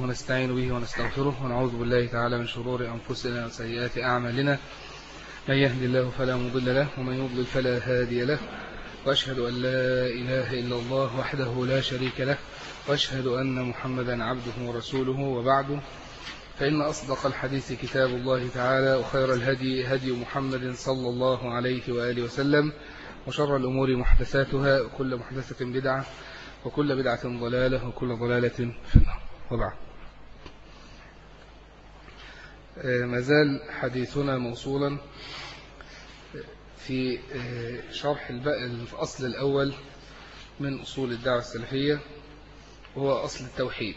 ونستعين به ونستغفره ونعوذ بالله تعالى من شرور أنفسنا وسيئات أعمالنا. من يهد الله فلا مضل له ومن يضلل فلا هادي له، وأشهد أن لا إله إلا الله وحده لا شريك له، وأشهد أن محمدا عبده ورسوله. وبعد، فإن أصدق الحديث كتاب الله تعالى، وخير الهدي هدي محمد صلى الله عليه وآله وسلم، وشر الأمور محدثاتها، وكل محدثة بدعة، وكل بدعة ضلالة، وكل ضلالة في النار. وبعد، ما زال حديثنا موصولا في شرح الأصل الأول من أصول الدعوة السلفية، وهو أصل التوحيد.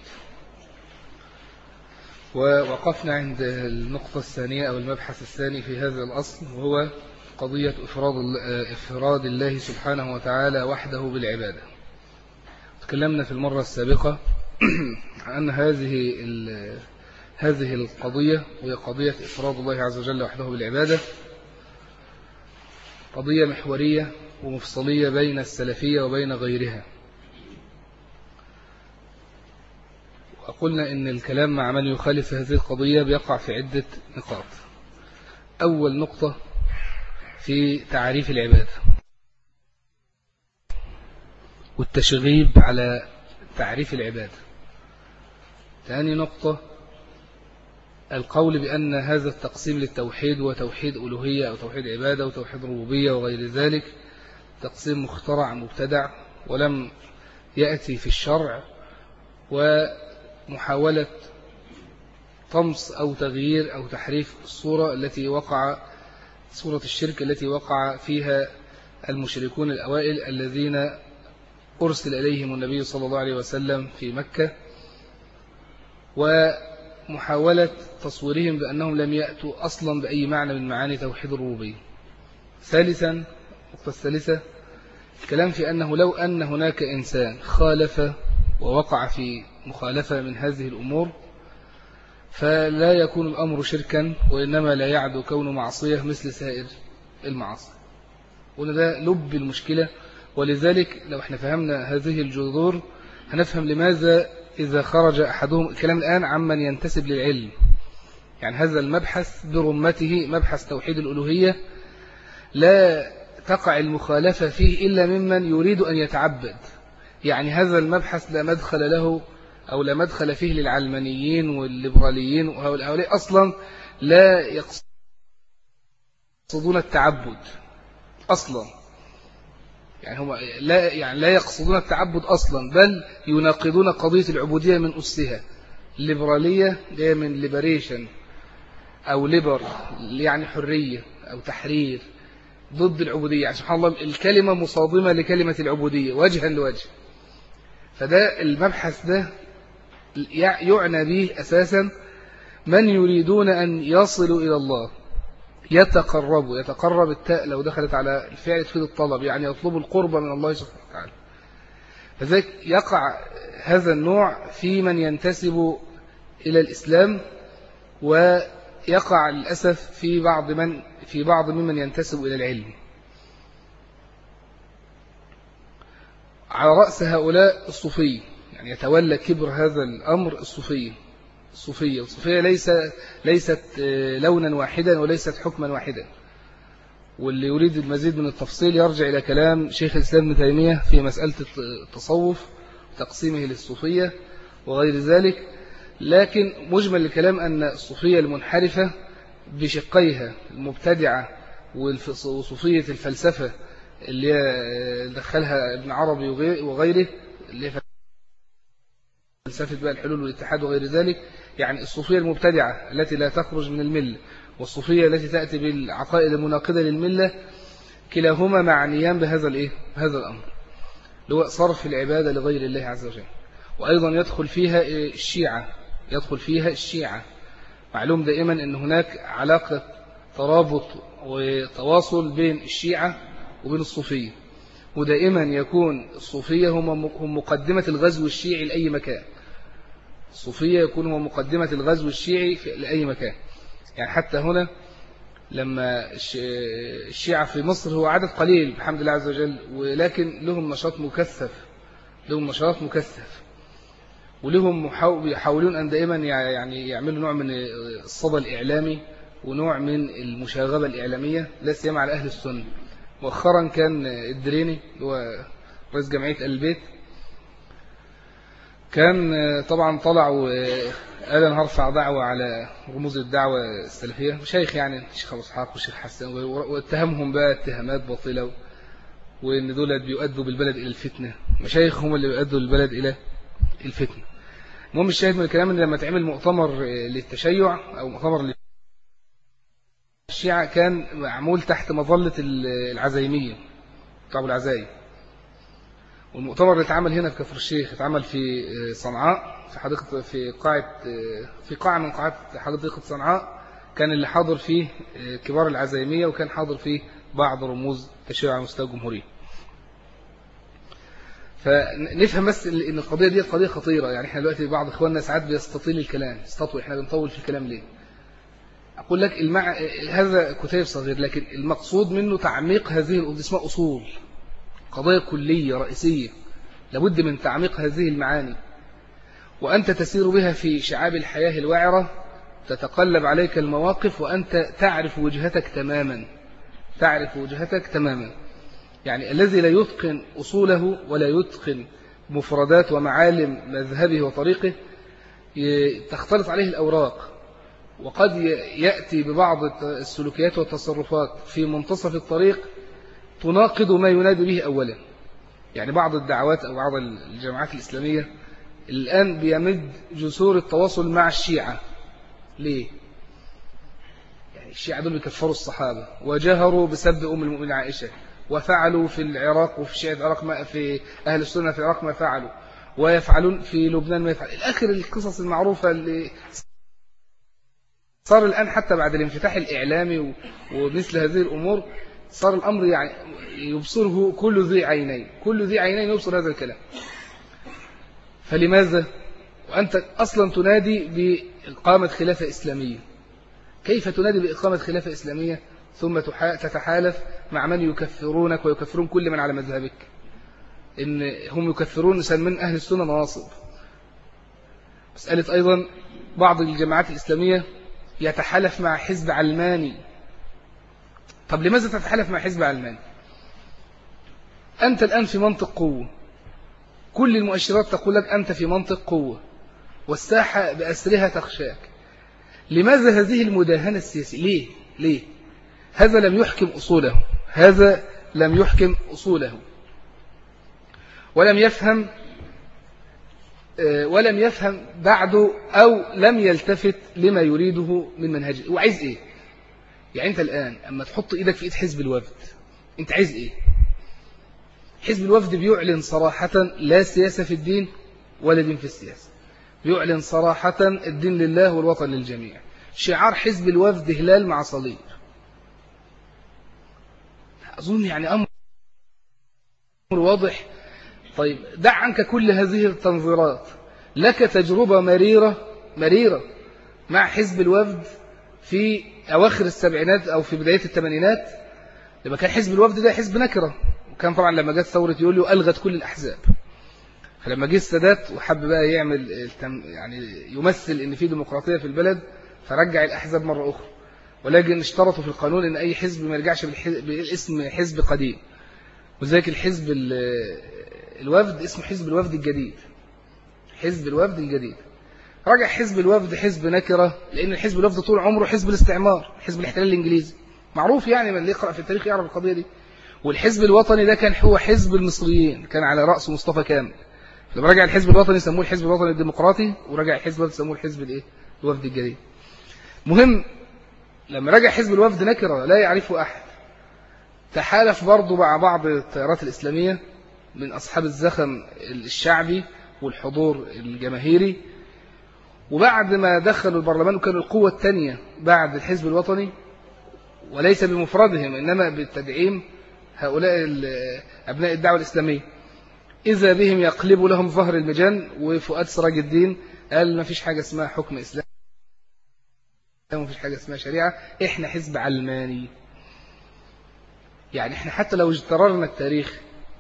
ووقفنا عند النقطة الثانية أو المبحث الثاني في هذا الأصل، وهو قضية إفراد الله سبحانه وتعالى وحده بالعبادة. تكلمنا في المرة السابقة عن هذه القضية، وهي قضية إفراد الله عز وجل وحده بالعبادة، قضية محورية ومفصلية بين السلفية وبين غيرها. وقلنا إن الكلام مع من يخالف هذه القضية بيقع في عدة نقاط. أول نقطة في تعريف العبادة والتشغيب على تعريف العبادة. ثاني نقطة القول بأن هذا التقسيم للتوحيد وتوحيد ألوهية أو توحيد عبادة وتوحيد ربوبية وغير ذلك تقسيم مخترع مبتدع ولم يأتي في الشرع، ومحاولة طمس أو تغيير أو تحريف صورة الشرك التي وقع فيها المشركون الأوائل الذين أرسل إليهم النبي صلى الله عليه وسلم في مكة، ومحاولة تصويرهم بأنهم لم يأتوا أصلا بأي معنى من معاني توحيد الربوبية. ثالثا، النقطة الثالثة، الكلام في أنه لو أن هناك إنسان خالف ووقع في مخالفة من هذه الأمور فلا يكون الأمر شركا، وإنما لا يعد كون معصية مثل سائر المعاصي. وأن ده لب المشكلة. ولذلك لو احنا فهمنا هذه الجذور هنفهم لماذا إذا خرج أحدهم، الكلام الآن عمن ينتسب للعلم، يعني هذا المبحث برمته مبحث توحيد الألوهية، لا تقع المخالفة فيه إلا ممن يريد أن يتعبد. يعني هذا المبحث لا مدخل له أو لا مدخل فيه للعلمانيين والليبراليين، وهؤلاء أصلا لا يقصدون التعبد أصلا، يعني هم لا يقصدون التعبد أصلا، بل يناقضون قضية العبودية من أسها. الليبرالية جاية من ليبريشن أو ليبر، يعني حرية أو تحرير، ضد العبودية. يعني سبحان الله الكلمة مصادمة لكلمة العبودية وجها لوجه. فده المبحث ده يعنى به أساسا من يريدون أن يصلوا إلى الله، يتقرب التاء لو دخلت على الفعل تفيد الطلب، يعني يطلب القرب من الله سبحانه وتعالى. فذلك يقع هذا النوع في من ينتسب إلى الإسلام، ويقع للأسف في بعض ممن ينتسب إلى العلم. على رأس هؤلاء الصوفية، يعني يتولى كبر هذا الأمر الصوفية. الصوفية ليست لونا واحدا وليست حكما واحدا. واللي يريد المزيد من التفصيل يرجع إلى كلام شيخ الإسلام ابن تيمية في مسألة التصوف وتقسيمه للصوفية وغير ذلك. لكن مجمل الكلام أن الصوفية المنحرفة بشقيها، المبتدعة وصوفية الفلسفة اللي دخلها ابن عربي وغيره، اللي هي فلسفة بقى الحلول والاتحاد وغير ذلك، يعني الصوفية المبتدعة التي لا تخرج من الملة، والصوفية التي تأتي بالعقائد المناقضة للملة، كلاهما معنيان بهذا الأمر، اللي هو صرف العبادة لغير الله عز وجل. وأيضا يدخل فيها الشيعة. معلوم دائما أن هناك علاقة ترابط وتواصل بين الشيعة وبين الصوفية، ودائما يكون الصوفية هم مقدمة الغزو الشيعي لأي مكان. الصوفية يكون هو مقدمة الغزو الشيعي لأي مكان. يعني حتى هنا لما الشيعة في مصر هو عدد قليل بحمد الله عز وجل، ولكن لهم نشاط مكثف. ولهم بيحاولون أن دائما يعني يعملوا نوع من الصدى الإعلامي ونوع من المشاغبة الإعلامية لا سيما على أهل السنة. مؤخرا كان الدريني اللي هو رئيس جمعية البيت كان طبعا طلع وقال أنا هرفع دعوة على رموز الدعوة السلفية، مشايخ يعني الشيخ أبو إسحاق والشيخ حسن، واتهمهم بقى اتهامات باطلة وإن دول بيؤدوا بالبلد إلى الفتنة، مشايخ هم اللي بيؤدوا البلد إلى الفتنة. المهم الشاهد من الكلام إن لما تعمل مؤتمر للتشيع أو مؤتمر للشيعة كان معمول تحت مظلة العزايمية بتاع العزايم، والمؤتمر اللي اتعمل هنا في كفر الشيخ اتعمل في صنعاء في حديقة في قاعة من قاعات حديقة صنعاء، كان اللي حاضر فيه كبار العزايمية وكان حاضر فيه بعض رموز التشيع على مستوى الجمهورية. فنفهم بس ان القضية دي قضية خطيرة. يعني احنا دلوقتي بعض اخواننا ساعات بيستطيل الكلام، يستطوي، احنا بنطول في الكلام ليه؟ اقول لك هذا كتيب صغير، لكن المقصود منه تعميق هذه القضية، اسمها اصول، قضايا كلية رئيسية لابد من تعميق هذه المعاني، وأنت تسير بها في شعاب الحياة الوعرة، تتقلب عليك المواقف وأنت تعرف وجهتك تماما، تعرف وجهتك تماما. يعني الذي لا يتقن أصوله ولا يتقن مفردات ومعالم مذهبه وطريقه تختلط عليه الأوراق، وقد يأتي ببعض السلوكيات والتصرفات في منتصف الطريق تناقض ما ينادي به أولا. يعني بعض الدعوات أو بعض الجماعات الإسلامية الآن بيمد جسور التواصل مع الشيعة. ليه؟ يعني الشيعة دول بيكفروا الصحابة وجهروا بسب أم المؤمنين عائشة، وفعلوا في العراق وفي شيعة العراق ما في أهل السنة في العراق ما فعلوا، ويفعلون في لبنان ما يفعل، الآخر القصص المعروفة اللي صار الآن حتى بعد الانفتاح الإعلامي ومثل هذه الأمور صار الأمر يعني يبصره كل ذي عينين، كل ذي عينين يبصر هذا الكلام. فلماذا؟ وأنت أصلا تنادي بإقامة خلافة إسلامية، كيف تنادي بإقامة خلافة إسلامية ثم تتحالف مع من يكفرونك ويكفرون كل من على مذهبك؟ إن هم يكفرون من أهل السنة نواصب. مسألة أيضا بعض الجماعات الإسلامية يتحالف مع حزب علماني. طب لماذا تتحالف مع حزب علماني؟ أنت الآن في منطق قوة، كل المؤشرات تقول لك أنت في منطق قوة والساحة بأسرها تخشاك. لماذا هذه المداهنة السياسية؟ ليه؟ هذا لم يحكم أصوله، هذا لم يحكم أصوله ولم يفهم بعده أو لم يلتفت لما يريده من منهجه. هو عايز إيه؟ يعني أنت الآن أما تحط إيدك في إيد حزب الوفد أنت عايز إيه؟ حزب الوفد بيعلن صراحة لا سياسة في الدين ولا دين في السياسة، بيعلن صراحة الدين لله والوطن للجميع. شعار حزب الوفد هلال مع صليب. أظن يعني أمر واضح. طيب دع عنك كل هذه التنظيرات، لك تجربة مريرة مع حزب الوفد في أواخر السبعينات أو في بداية الثمانينات، لما كان حزب الوفد ده حزب نكرة، وكان طبعا لما جت ثورة يوليو ألغت كل الأحزاب. فلما جه السادات وحب بقى يعمل يعني يمثل إن في ديمقراطية في البلد فرجع الأحزاب مرة أخرى، ولكن اشترطوا في القانون إن أي حزب ما يرجعش بالاسم حزب قديم، وذلك الحزب الوفد اسمه حزب الوفد الجديد. حزب الوفد الجديد رجع حزب الوفد حزب نكرة، لأن الحزب الوفد طول عمره حزب الاستعمار، حزب الاحتلال الإنجليزي معروف، يعني من اللي يقرأ في التاريخ يعرف القضية دي. والحزب الوطني ده كان هو حزب المصريين، كان على رأسه مصطفى كامل. لما رجع الحزب الوطني سموه الحزب الوطني الديمقراطي، ورجع الحزب الوفد سموه الحزب الايه؟ الوفد الجديد. مهم لما رجع حزب الوفد نكرة لا يعرفه أحد، تحالف برضه مع بعض التيارات الإسلامية من أصحاب الزخم الشعبي والحضور الجماهيري، وبعد ما دخلوا البرلمان وكانوا القوة الثانية بعد الحزب الوطني، وليس بمفردهم إنما بالتدعيم هؤلاء أبناء الدعوة الإسلامية، إذا بهم يقلب لهم ظهر المجان. وفؤاد سراج الدين قال ما فيش حاجة اسمها حكم إسلام، ما فيش حاجة اسمها شريعة، إحنا حزب علماني. يعني إحنا حتى لو اجتررنا التاريخ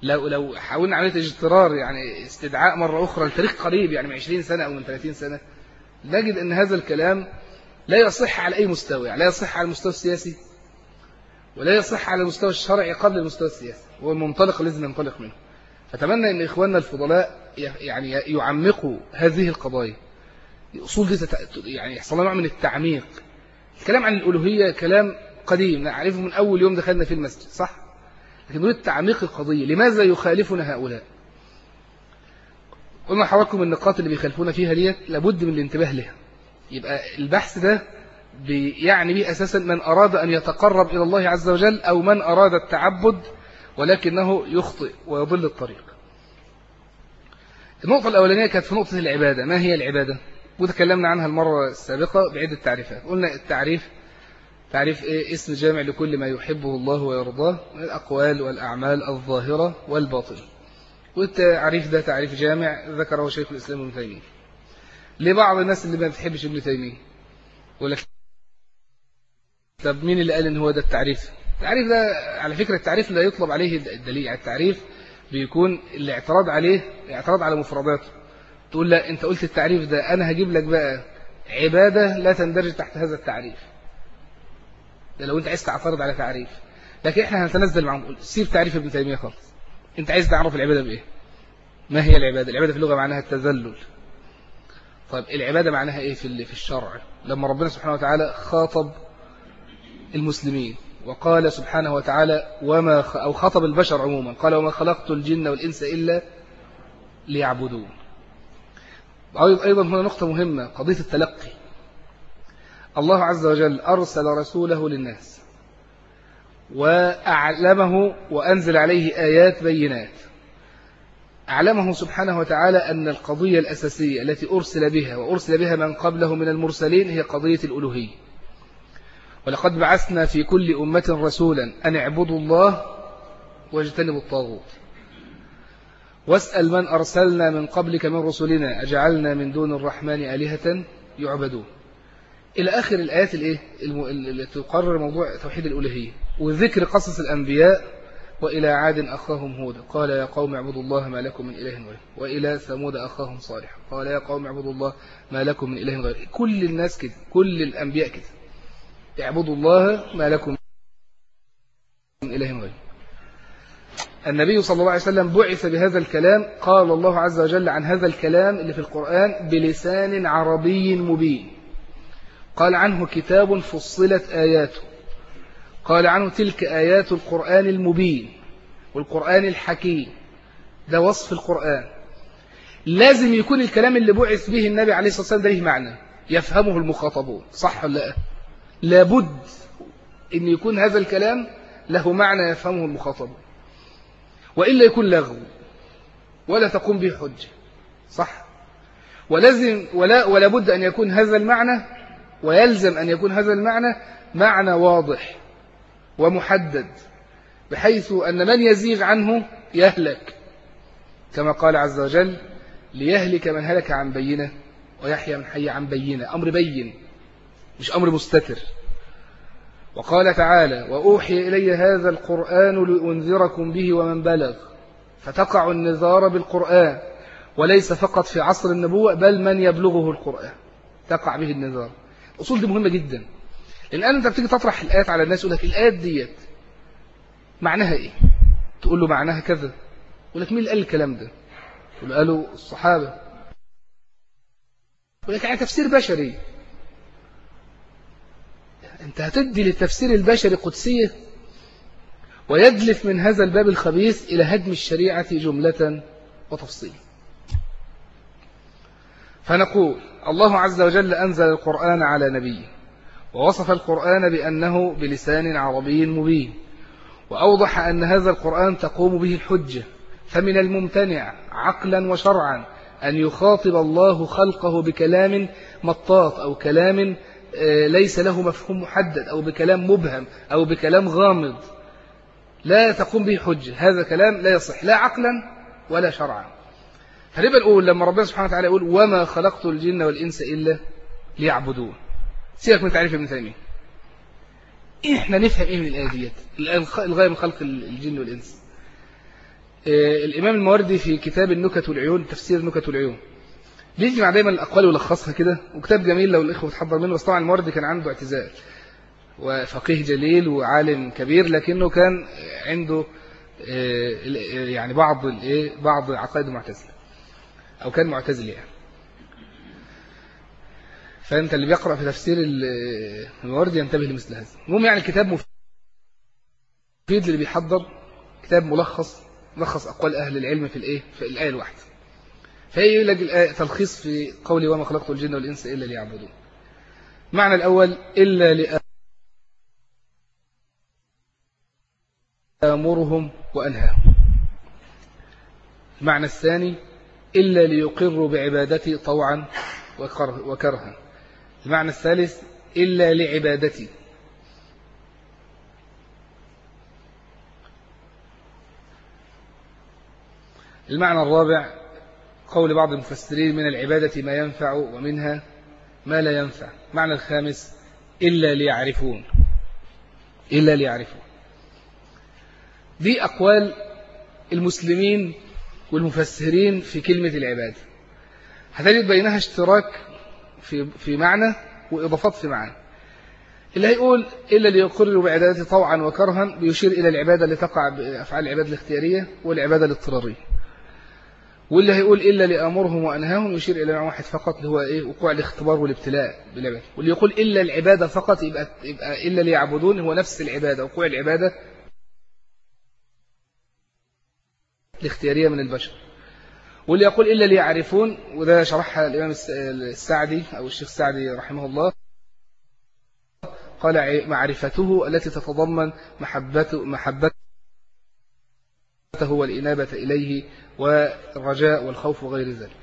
لو حاولنا عملية اجترار يعني استدعاء مرة أخرى لتاريخ قريب يعني من 20 سنة أو من 30 سنة نجد أن هذا الكلام لا يصح على أي مستوى، يعني لا يصح على المستوى السياسي ولا يصح على المستوى الشرعي قبل المستوى السياسي، هو المنطلق الذي ننطلق منه. فأتمنى أن إخواننا الفضلاء يعني يعمقوا هذه القضايا، الأصول دي يعني يحصل لها نوع من التعميق. الكلام عن الألوهية كلام قديم نعرفه من أول يوم دخلنا في المسجد، صح؟ لكن نريد تعميق القضية، لماذا يخالفنا هؤلاء؟ قلنا حضراتكم النقاط اللي بيخالفونا فيها ديت لابد من الانتباه لها. يبقى البحث ده يعني به أساسا من أراد أن يتقرب إلى الله عز وجل أو من أراد التعبد ولكنه يخطئ ويضل الطريق. النقطة الأولانية كانت في نقطة العبادة. ما هي العبادة؟ وتكلمنا عنها المرة السابقة بعدة تعريفات. قلنا تعريف إيه؟ اسم جامع لكل ما يحبه الله ويرضاه من الأقوال والأعمال الظاهرة والباطنة. والتعريف ده تعريف جامع ذكره شيخ الإسلام ابن تيمية. لبعض الناس اللي ما بتحبش ابن تيمية يقول لك طب مين اللي قال ان هو ده التعريف؟ التعريف ده على فكرة التعريف لا يطلب عليه الدليل، يعني التعريف بيكون الاعتراض عليه اعتراض على مفرداته. تقول لا انت قلت التعريف ده، انا هجيب لك بقى عبادة لا تندرج تحت هذا التعريف. ده لو انت عايز تعترض على تعريف، لكن احنا هنتنزل معهم سيب تعريف ابن تيمية خالص. انت عايز تعرف العبادة بايه؟ ما هي العبادة؟ العبادة في اللغة معناها التذلل. طيب العبادة معناها ايه في الشرع؟ لما ربنا سبحانه وتعالى خاطب المسلمين وقال سبحانه وتعالى أو خاطب البشر عموما قال وما خلقت الجن والإنس إلا ليعبدون. أيضا هنا نقطة مهمة، قضية التلقي. الله عز وجل أرسل رسوله للناس وأعلمه وأنزل عليه آيات بينات. أعلمه سبحانه وتعالى أن القضية الأساسية التي أرسل بها وأرسل بها من قبله من المرسلين هي قضية الألوهية. ولقد بعثنا في كل أمة رسولا أن اعبدوا الله واجتنبوا الطاغوت واسأل من أرسلنا من قبلك من رسلنا أجعلنا من دون الرحمن آلهة يعبدون إلى آخر الآيات اللي تقرر موضوع توحيد الألوهية وذكر قصص الأنبياء. وإلى عاد أخاهم هودا قال يا قوم اعبدوا الله ما لكم من إله غيره وإلى ثمود أخاهم صالح قال يا قوم اعبدوا الله ما لكم من إله غيره. كل الناس كده، كل الأنبياء كده، اعبدوا الله ما لكم من إله غيره. النبي صلى الله عليه وسلم بعث بهذا الكلام. قال الله عز وجل عن هذا الكلام اللي في القرآن بلسان عربي مبين. قال عنه كتاب فصلت آياته. قال عنه تلك آيات القرآن المبين والقرآن الحكيم. ده وصف القرآن. لازم يكون الكلام اللي بعث به النبي عليه الصلاة والسلام ده له معنى يفهمه المخاطبون، صح ولا لا؟ لابد أن يكون هذا الكلام له معنى يفهمه المخاطبون، وإلا يكون لغو ولا تقوم به حجة، صح؟ ولا بد أن يكون هذا المعنى، ويلزم أن يكون هذا المعنى معنى واضح ومحدد بحيث أن من يزيغ عنه يهلك، كما قال عز وجل ليهلك من هلك عن بينة ويحيى من حي عن بينة. أمر بين مش أمر مستتر. وقال تعالى وأوحي إلي هذا القرآن لأنذركم به ومن بلغ. فتقع النذار بالقرآن، وليس فقط في عصر النبوة بل من يبلغه القرآن تقع به النذار. الأصول دي مهمة جدا، لأن أنت بتيجي تطرح الآيات على الناس يقول لك الآيات ديت معناها إيه؟ تقول له معناها كذا، يقول لك مين اللي قال الكلام ده؟ تقول له قالوا الصحابة. يقول لك يعني تفسير بشري. أنت هتدي للتفسير البشري قدسية، ويدلف من هذا الباب الخبيث إلى هدم الشريعة جملة وتفصيل. فنقول الله عز وجل أنزل القرآن على نبيه، ووصف القرآن بأنه بلسان عربي مبين، وأوضح أن هذا القرآن تقوم به الحجة. فمن الممتنع عقلا وشرعا أن يخاطب الله خلقه بكلام مطاط أو كلام ليس له مفهوم محدد أو بكلام مبهم أو بكلام غامض لا تقوم به حجة. هذا كلام لا يصح لا عقلا ولا شرعا. فنبقى نقول لما ربنا سبحانه وتعالى يقول وما خلقت الجن والإنس إلا ليعبدون، سيبك من تعريف ابن تيمية، احنا نفهم ايه من الآية ديت الغاية من خلق الجن والإنس. الإمام الماوردي في كتاب النكت والعيون، تفسير النكت والعيون، بيجمع دايما الأقوال ويلخصها كده، وكتاب جميل لو الإخوة تحضر منه. بس طبعا الماوردي كان عنده اعتزال، وفقيه جليل وعالم كبير، لكنه كان عنده يعني بعض عقائد معتزلة، أو كان معتزل يعني. فأنت اللي بيقرأ في تفسير الماوردي ينتبه لمثل هذا. المهم يعني الكتاب مفيد اللي بيحضر، كتاب ملخص أقوال أهل العلم في الآية الواحدة. فهي يلاقي تلخيص في قوله وما خلقت الجن والإنس إلا ليعبدون. معنى الأول إلا لآمرهم وأنهاهم. المعنى الثاني إلا ليقروا بعبادتي طوعا وكرها. المعنى الثالث إلا لعبادتي. المعنى الرابع قول بعض المفسرين من العبادة ما ينفع ومنها ما لا ينفع. المعنى الخامس إلا ليعرفون. دي أقوال المسلمين والمفسرين في كلمة العبادة. هتجد بينها اشتراك في معنى وإضافات في معنى. اللي هيقول إلا ليقروا بعبادته طوعا وكرها بيشير إلى العبادة اللي تقع بأفعال العبادة الاختيارية والعبادة الاضطرارية. واللي هيقول إلا لأمرهم وأنهاهم يشير إلى نوع واحد فقط اللي هو وقوع الاختبار والابتلاء بالعبادة. واللي يقول إلا العبادة فقط يبقى إلا ليعبدون هو نفس العبادة، وقوع العبادة الاختيارية من البشر. واللي يقول إلا ليعرفون، وده شرحها الإمام السعدي أو الشيخ السعدي رحمه الله، قال معرفته التي تتضمن محبته والإنابة إليه والرجاء والخوف وغير ذلك.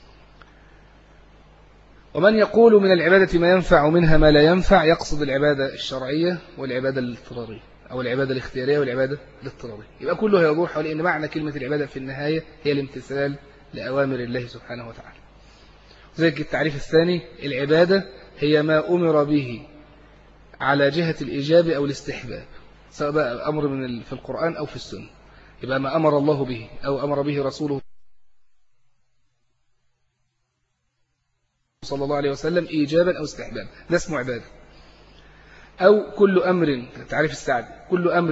ومن يقول من العبادة ما ينفع ومنها ما لا ينفع يقصد العبادة الشرعية والعبادة الاضطرارية، أو العبادة الاختيارية والعبادة الاضطرارية. يبقى كله يدور حول أن معنى كلمة العبادة في النهاية هي الامتثال لأوامر الله سبحانه وتعالى. وذلك التعريف الثاني العبادة هي ما أمر به على جهة الإيجاب أو الاستحباب، سواء بقى أمر في القرآن أو في السنة. يبقى ما أمر الله به أو أمر به رسوله صلى الله عليه وسلم إيجابا أو استحبابا، ده اسمه عبادة. أو كل أمر، تعريف السعدي، كل أمر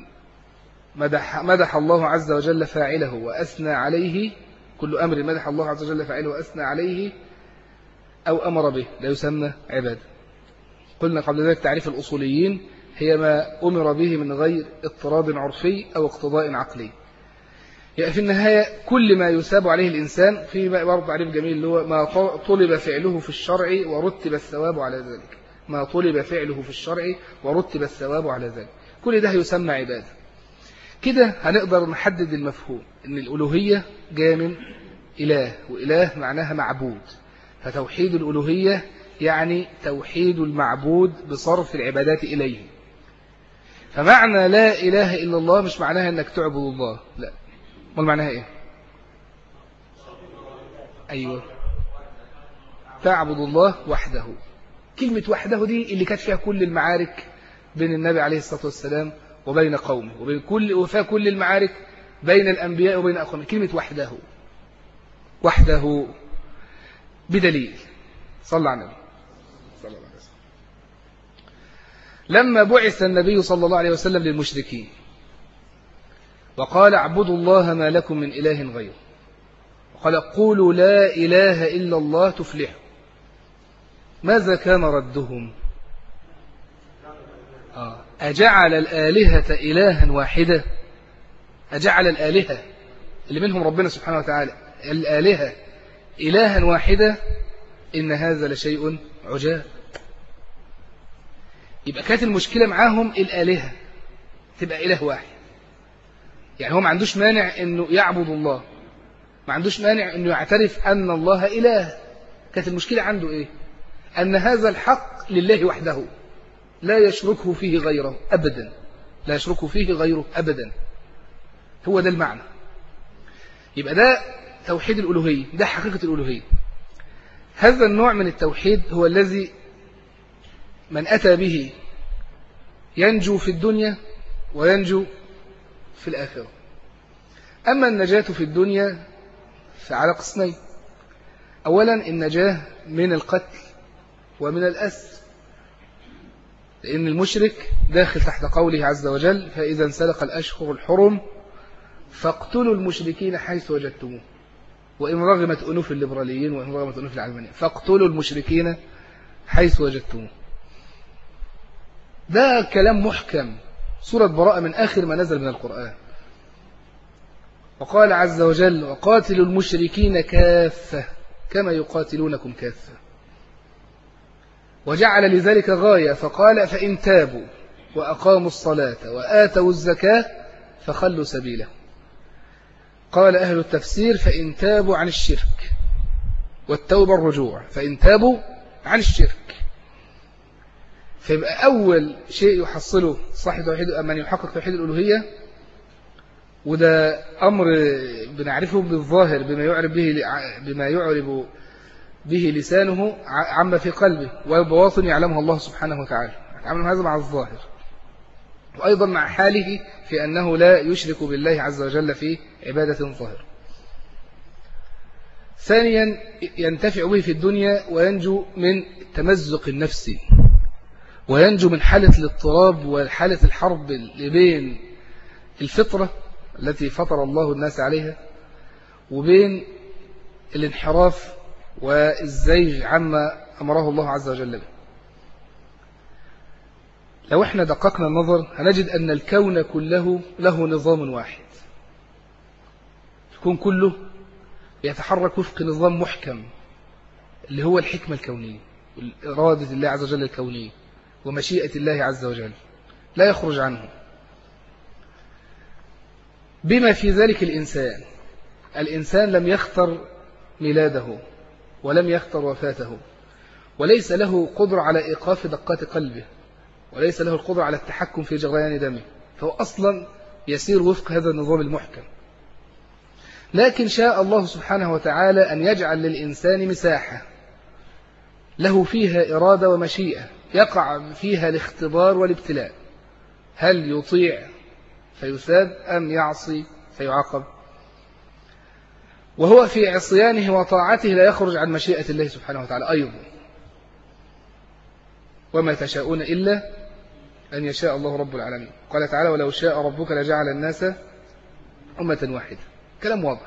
مدح الله عز وجل فاعله وأثنى عليه، كل أمر مدح الله عز وجل فاعله وأثنى عليه أو أمر به لا يسمى عبادة. قلنا قبل ذلك تعريف الأصوليين هي ما أمر به من غير اضطراد عرفي أو اقتضاء عقلي. يعني في النهاية كل ما يثاب عليه الإنسان، في برضه تعريف جميل اللي هو ما طلب فعله في الشرع ورتب الثواب على ذلك. ما طلب فعله في الشرع ورتب الثواب على ذلك، كل ده يسمى عبادة. كده هنقدر نحدد المفهوم إن الألوهية جاء من إله، وإله معناها معبود. فتوحيد الألوهية يعني توحيد المعبود بصرف العبادات إليه. فمعنى لا إله إلا الله مش معناها أنك تعبد الله، لا. ما معناها إيه؟ أيوة، تعبد الله وحده. كلمة وحده دي اللي كانت فيها كل المعارك بين النبي عليه الصلاة والسلام وبين قومه، وفيها كل المعارك بين الأنبياء وبين أقوامه. كلمة وحده بدليل. صلى على النبي صلى الله عليه وسلم. لما بعث النبي صلى الله عليه وسلم للمشركين وقال اعبدوا الله ما لكم من إله غيره، وقال قولوا لا إله إلا الله تفلحوا، ماذا كان ردهم؟ أجعل الآلهة إلها واحدة؟ أجعل الآلهة اللي منهم ربنا سبحانه وتعالى الآلهة إلها واحدة؟ إن هذا لشيء عجاب. يبقى كانت المشكلة معاهم الآلهة تبقى إله واحد. يعني هو ما عندوش مانع أنه يعبد الله، ما عندوش مانع أنه يعترف أن الله إله. كانت المشكلة عنده إيه؟ أن هذا الحق لله وحده لا يشركه فيه غيره أبدا، لا يشركه فيه غيره أبدا. هو ده المعنى. يبقى ده توحيد الألوهية، ده حقيقة الألوهية. هذا النوع من التوحيد هو الذي من أتى به ينجو في الدنيا وينجو في الآخرة. أما النجاة في الدنيا فعلى قسمين. أولا النجاة من القتل ومن الأسر، لأن المشرك داخل تحت قوله عز وجل فإذا انسلخ الأشهر الحرم فاقتلوا المشركين حيث وجدتموه، وإن رغمت أنوف الليبراليين وإن رغمت أنوف العلمانيين فاقتلوا المشركين حيث وجدتموه. ده كلام محكم، سورة براءة من آخر ما نزل من القرآن. وقال عز وجل وقاتلوا المشركين كافة كما يقاتلونكم كافة، وجعل لذلك غاية فقال فإن تابوا وأقاموا الصلاة وآتوا الزكاة فخلوا سبيله. قال أهل التفسير فإن تابوا عن الشرك، والتوبة الرجوع، فإن تابوا عن الشرك. فيبقى أول شيء يحصله صاحب توحيد من يحقق توحيد الألوهية، وده أمر بنعرفه بالظاهر بما يعرب به لسانه عما في قلبه، والبواطن يعلمها الله سبحانه وتعالى. يعمل هذا مع الظاهر، وأيضا مع حاله في أنه لا يشرك بالله عز وجل في عبادة ظاهرة. ثانيا ينتفع به في الدنيا وينجو من التمزق النفسي، وينجو من حالة الاضطراب وحالة الحرب اللي بين الفطرة التي فطر الله الناس عليها وبين الانحراف والزيغ عما أمره الله عز وجل به. لو احنا دققنا النظر هنجد أن الكون كله له نظام واحد، الكون كله يتحرك وفق نظام محكم اللي هو الحكمة الكونية والإرادة الله عز وجل الكونية ومشيئة الله عز وجل لا يخرج عنه، بما في ذلك الإنسان لم يختر ميلاده ولم يختر وفاته، وليس له قدرة على إيقاف دقات قلبه، وليس له القدرة على التحكم في جريان دمه، فهو أصلا يسير وفق هذا النظام المحكم. لكن شاء الله سبحانه وتعالى أن يجعل للإنسان مساحة له فيها إرادة ومشيئة يقع فيها الاختبار والابتلاء، هل يطيع فيثاب أم يعصي فيعاقب؟ وهو في عصيانه وطاعته لا يخرج عن مشيئة الله سبحانه وتعالى أيضا. وما تشاءون إلا أن يشاء الله رب العالمين. قال تعالى ولو شاء ربك لجعل الناس أمة واحدة. كلام واضح.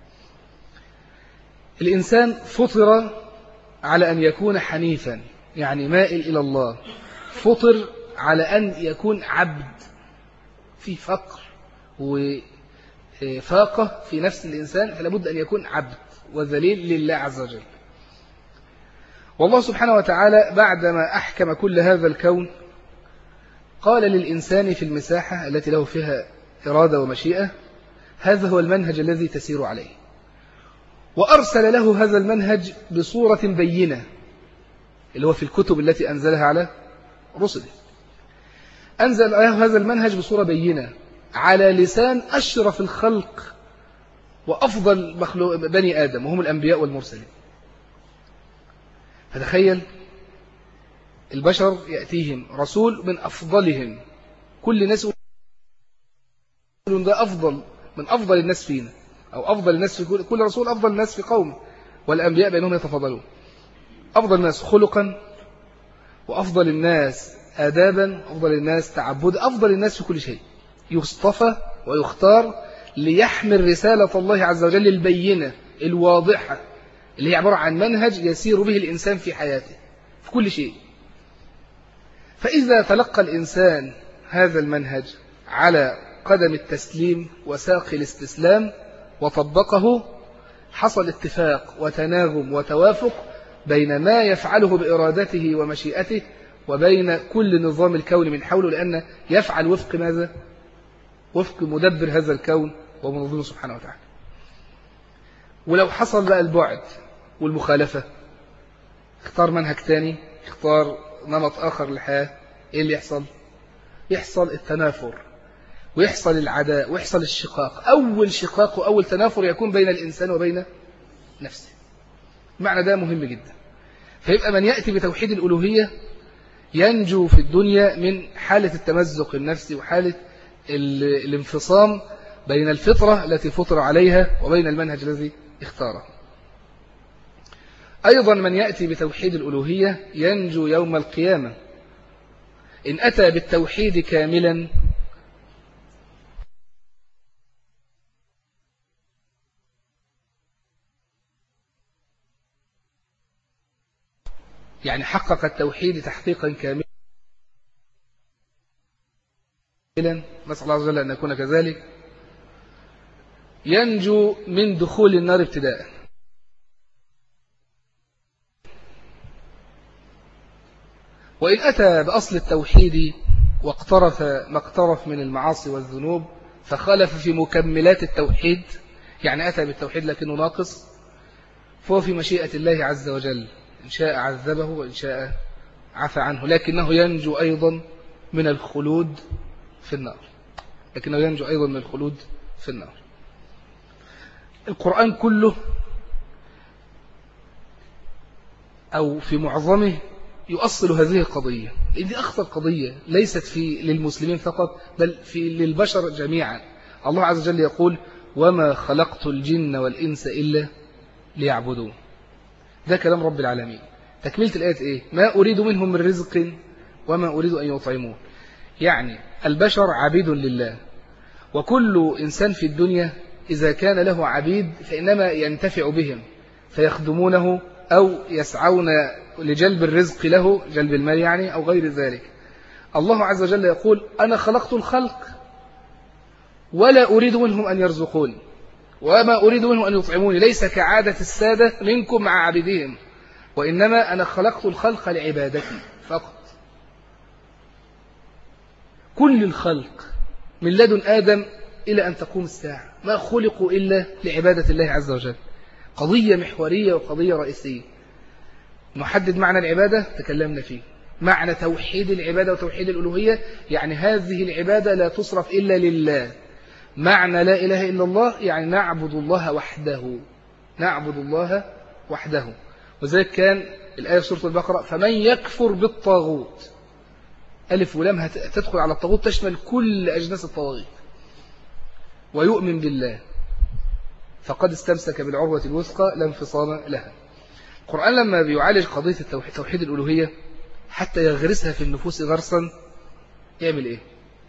الإنسان فطر على أن يكون حنيفا، يعني مائل إلى الله، فطر على أن يكون عبد، في فقر وفاقة في نفس الإنسان، فلا بد أن يكون عبد وذليل لله عز وجل. والله سبحانه وتعالى بعدما أحكم كل هذا الكون قال للإنسان في المساحة التي له فيها إرادة ومشيئة هذا هو المنهج الذي تسير عليه، وأرسل له هذا المنهج بصورة بينة اللي هو في الكتب التي أنزلها على رسله. أنزل له هذا المنهج بصورة بينة على لسان أشرف الخلق وأفضل مخلوق بني آدم وهم الأنبياء والمرسلين. فتخيل البشر يأتيهم رسول من أفضلهم، كل الناس يقولون ده أفضل من أفضل الناس فينا، أو أفضل الناس في كل رسول أفضل الناس في قوم، والأنبياء بينهم يتفضلون. أفضل الناس خلقا، وأفضل الناس آدابا، أفضل الناس تعبد، أفضل الناس في كل شيء يصطفى ويختار ليحمل رسالة الله عز وجل البينة الواضحة اللي هي عبارة عن منهج يسير به الإنسان في حياته في كل شيء. فإذا تلقى الإنسان هذا المنهج على قدم التسليم وساق الاستسلام وطبقه، حصل اتفاق وتناغم وتوافق بين ما يفعله بإرادته ومشيئته وبين كل نظام الكون من حوله، لأنه يفعل وفق ماذا؟ وفق مدبر هذا الكون ومنظمه سبحانه وتعالى. ولو حصل بقى البعد والمخالفة، اختار منهج تاني، اختار نمط آخر للحياة، ايه اللي يحصل؟ يحصل التنافر ويحصل العداء ويحصل الشقاق. أول شقاق وأول تنافر يكون بين الإنسان وبين نفسه. المعنى ده مهم جدا. فيبقى من يأتي بتوحيد الألوهية ينجو في الدنيا من حالة التمزق النفسي وحالة الانفصام بين الفطرة التي فطر عليها وبين المنهج الذي اختاره. أيضا من يأتي بتوحيد الألوهية ينجو يوم القيامة إن أتى بالتوحيد كاملا يعني حقق التوحيد تحقيقا كاملا، نسأل الله عز وجل أن يكون كذلك، ينجو من دخول النار ابتداء. وإن أتى بأصل التوحيد واقترف ما اقترف من المعاصي والذنوب فخالف في مكملات التوحيد، يعني أتى بالتوحيد لكنه ناقص، فهو في مشيئة الله عز وجل، إن شاء عذبه وإن شاء عفى عنه، لكنه ينجو أيضا من الخلود في النار، لكنه ينجو أيضا من الخلود في النار. القرآن كله أو في معظمه يؤصل هذه القضية، لأن دي أخطر قضية ليست للمسلمين فقط بل للبشر جميعا. الله عز وجل يقول وما خلقت الجن والإنس إلا ليعبدون، ده كلام رب العالمين. تكملة الآية إيه؟ ما أريد منهم من رزق وما أريد أن يطعمون، يعني البشر عبيد لله، وكل إنسان في الدنيا إذا كان له عبيد فإنما ينتفع بهم فيخدمونه أو يسعون لجلب الرزق له، جلب المال يعني أو غير ذلك. الله عز وجل يقول أنا خلقت الخلق ولا أريد منهم أن يرزقوني وما أريد منهم أن يطعموني، ليس كعادة السادة منكم مع عبيدهم، وإنما أنا خلقت الخلق لعبادتي فقط. كل الخلق من لدن آدم إلى أن تقوم الساعة ما خلقوا إلا لعبادة الله عز وجل. قضية محورية وقضية رئيسية. نحدد معنى العبادة تكلمنا فيه، معنى توحيد العبادة وتوحيد الألوهية، يعني هذه العبادة لا تصرف إلا لله. معنى لا إله إلا الله يعني نعبد الله وحده، نعبد الله وحده. وذلك كان الآية في سورة البقرة فمن يكفر بالطاغوت، ألف ولام تدخل على الطاغوت تشمل كل أجناس الطواغيت، ويؤمن بالله فقد استمسك بالعروة الوثقى لا انفصام لها. القرآن لما بيعالج قضية توحيد الألوهية حتى يغرسها في النفوس غرسا يعمل إيه؟